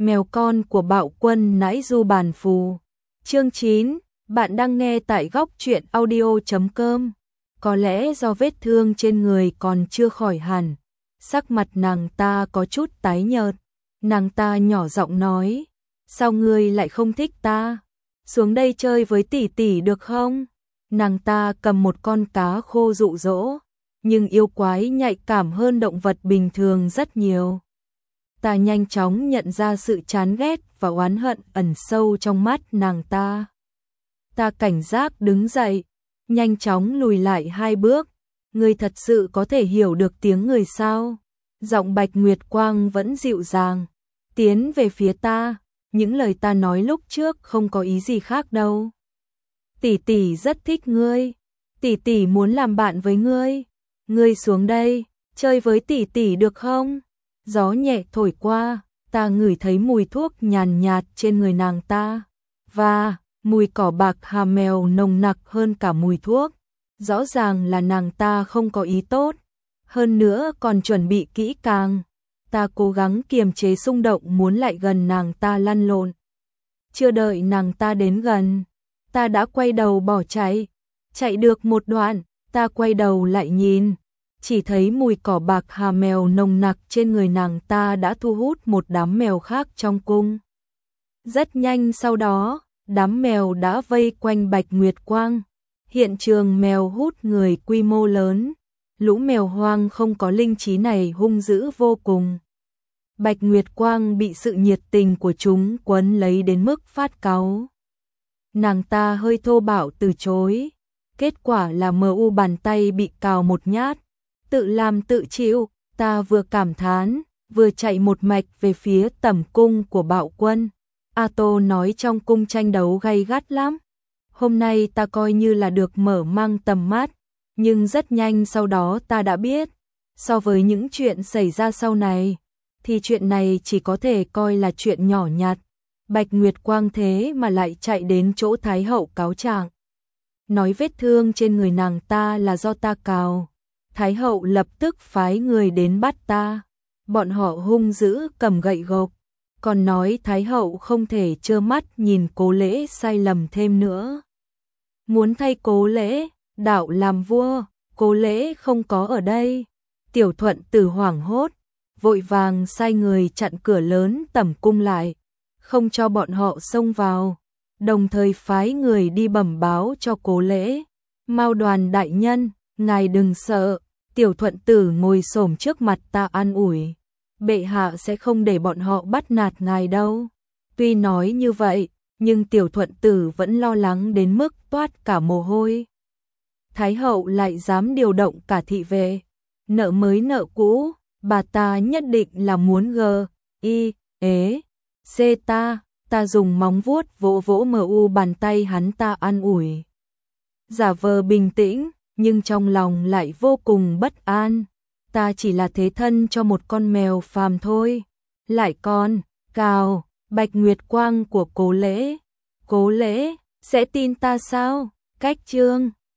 Mèo con của Bạo Quân nãi du bàn phù. Chương 9, bạn đang nghe tại góc truyện audio.com. Có lẽ do vết thương trên người còn chưa khỏi hẳn, sắc mặt nàng ta có chút tái nhợt. Nàng ta nhỏ giọng nói, sao ngươi lại không thích ta? Xuống đây chơi với tỷ tỷ được không? Nàng ta cầm một con cá khô dụ dỗ, nhưng yêu quái nhạy cảm hơn động vật bình thường rất nhiều. Ta nhanh chóng nhận ra sự chán ghét và oán hận ẩn sâu trong mắt nàng ta. Ta cảnh giác đứng dậy, nhanh chóng lùi lại 2 bước. Ngươi thật sự có thể hiểu được tiếng người sao? Giọng Bạch Nguyệt Quang vẫn dịu dàng, tiến về phía ta. Những lời ta nói lúc trước không có ý gì khác đâu. Tỷ tỷ rất thích ngươi, tỷ tỷ muốn làm bạn với ngươi. Ngươi xuống đây, chơi với tỷ tỷ được không? Gió nhẹ thổi qua, ta ngửi thấy mùi thuốc nhàn nhạt trên người nàng ta, và mùi cỏ bạc hà mèo nồng nặc hơn cả mùi thuốc. Rõ ràng là nàng ta không có ý tốt, hơn nữa còn chuẩn bị kỹ càng. Ta cố gắng kiềm chế xung động muốn lại gần nàng ta lăn lộn. Chưa đợi nàng ta đến gần, ta đã quay đầu bỏ chạy. Chạy được một đoạn, ta quay đầu lại nhìn, chỉ thấy mùi cỏ bạc hà mèo nồng nặc trên người nàng ta đã thu hút một đám mèo khác trong cung. Rất nhanh sau đó, đám mèo đã vây quanh Bạch Nguyệt Quang. Hiện trường mèo hút người quy mô lớn. Lũ mèo hoang không có linh trí này hung dữ vô cùng. Bạch Nguyệt Quang bị sự nhiệt tình của chúng quấn lấy đến mức phát cáu. Nàng ta hơi thô bạo từ chối. Kết quả là MU bàn tay bị cào một nhát. Tự làm tự chịu, ta vừa cảm thán, vừa chạy một mạch về phía tẩm cung của Bạo Quân. A Tô nói trong cung tranh đấu gay gắt lắm. Hôm nay ta coi như là được mở mang tầm mắt, nhưng rất nhanh sau đó ta đã biết, so với những chuyện xảy ra sau này, thì chuyện này chỉ có thể coi là chuyện nhỏ nhặt. Bạch Nguyệt Quang thế mà lại chạy đến chỗ Thái hậu cáo trạng, nói vết thương trên người nàng ta là do ta cào. Thái hậu lập tức phái người đến bắt ta. Bọn họ hung dữ cầm gậy gộc, còn nói Thái hậu không thể trơ mắt nhìn Cố Lễ sai lầm thêm nữa. Muốn thay Cố Lễ đạo làm vua, Cố Lễ không có ở đây. Tiểu Thuận Tử hoảng hốt, vội vàng sai người chặn cửa lớn tẩm cung lại, không cho bọn họ xông vào, đồng thời phái người đi bẩm báo cho Cố Lễ. Mao Đoàn đại nhân, ngài đừng sợ. Tiểu Thuận Tử ngồi xổm trước mặt ta an ủi, bệ hạ sẽ không để bọn họ bắt nạt ngài đâu. Tuy nói như vậy, nhưng Tiểu Thuận Tử vẫn lo lắng đến mức toát cả mồ hôi. Thái hậu lại dám điều động cả thị vệ, nợ mới nợ cũ, bà ta nhất định là muốn ta dùng móng vuốt vỗ vỗ MU bàn tay hắn ta an ủi. Giả vờ bình tĩnh, nhưng trong lòng lại vô cùng bất an. Ta chỉ là thế thân cho một con mèo phàm thôi, lại còn cào Bạch Nguyệt Quang của Cố Lễ. Cố Lễ sẽ tin ta sao? Cách chương